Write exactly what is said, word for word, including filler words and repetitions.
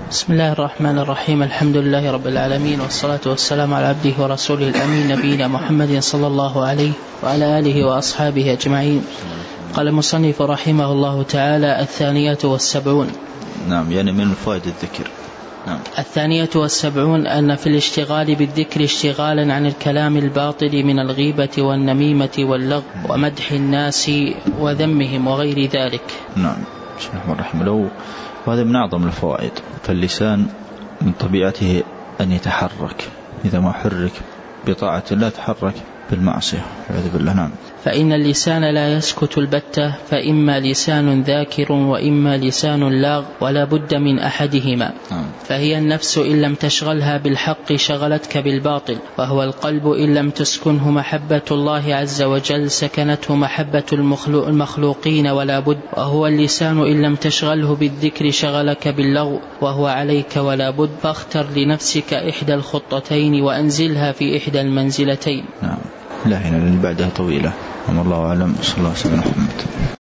بسم الله الرحمن الرحيم. الحمد لله رب العالمين، والصلاة والسلام على عبده ورسوله الأمين نبينا محمد صلى الله عليه وعلى آله وأصحابه أجمعين. قال المصنف رحمه الله تعالى: الثانية والسبعون. نعم، يعني من فوائد الذكر. نعم. الثانية والسبعون أن في الاشتغال بالذكر اشتغالا عن الكلام الباطل من الغيبة والنميمة واللغو ومدح الناس وذمهم وغير ذلك. نعم. بسم الله الرحمن الرحيم. وهذا من أعظم الفوائد. فاللسان من طبيعته أن يتحرك، إذا ما حرك بطاعة الله تحرك بالمعصية والعياذ بالله. نعم. فإن اللسان لا يسكت البتة، فإما لسان ذاكر وإما لسان لاغ، ولا بد من أحدهما. نعم. فهي النفس إن لم تشغلها بالحق شغلتك بالباطل، وهو القلب إن لم تسكنه محبة الله عز وجل سكنته محبة المخلوقين ولا بد، وهو اللسان إن لم تشغله بالذكر شغلك باللغو وهو عليك ولا بد. فاختر لنفسك إحدى الخطتين وأنزلها في إحدى المنزلتين. نعم. لا هنا اللي بعدها طويلة. والله أعلم. صلى الله عليه وسلم.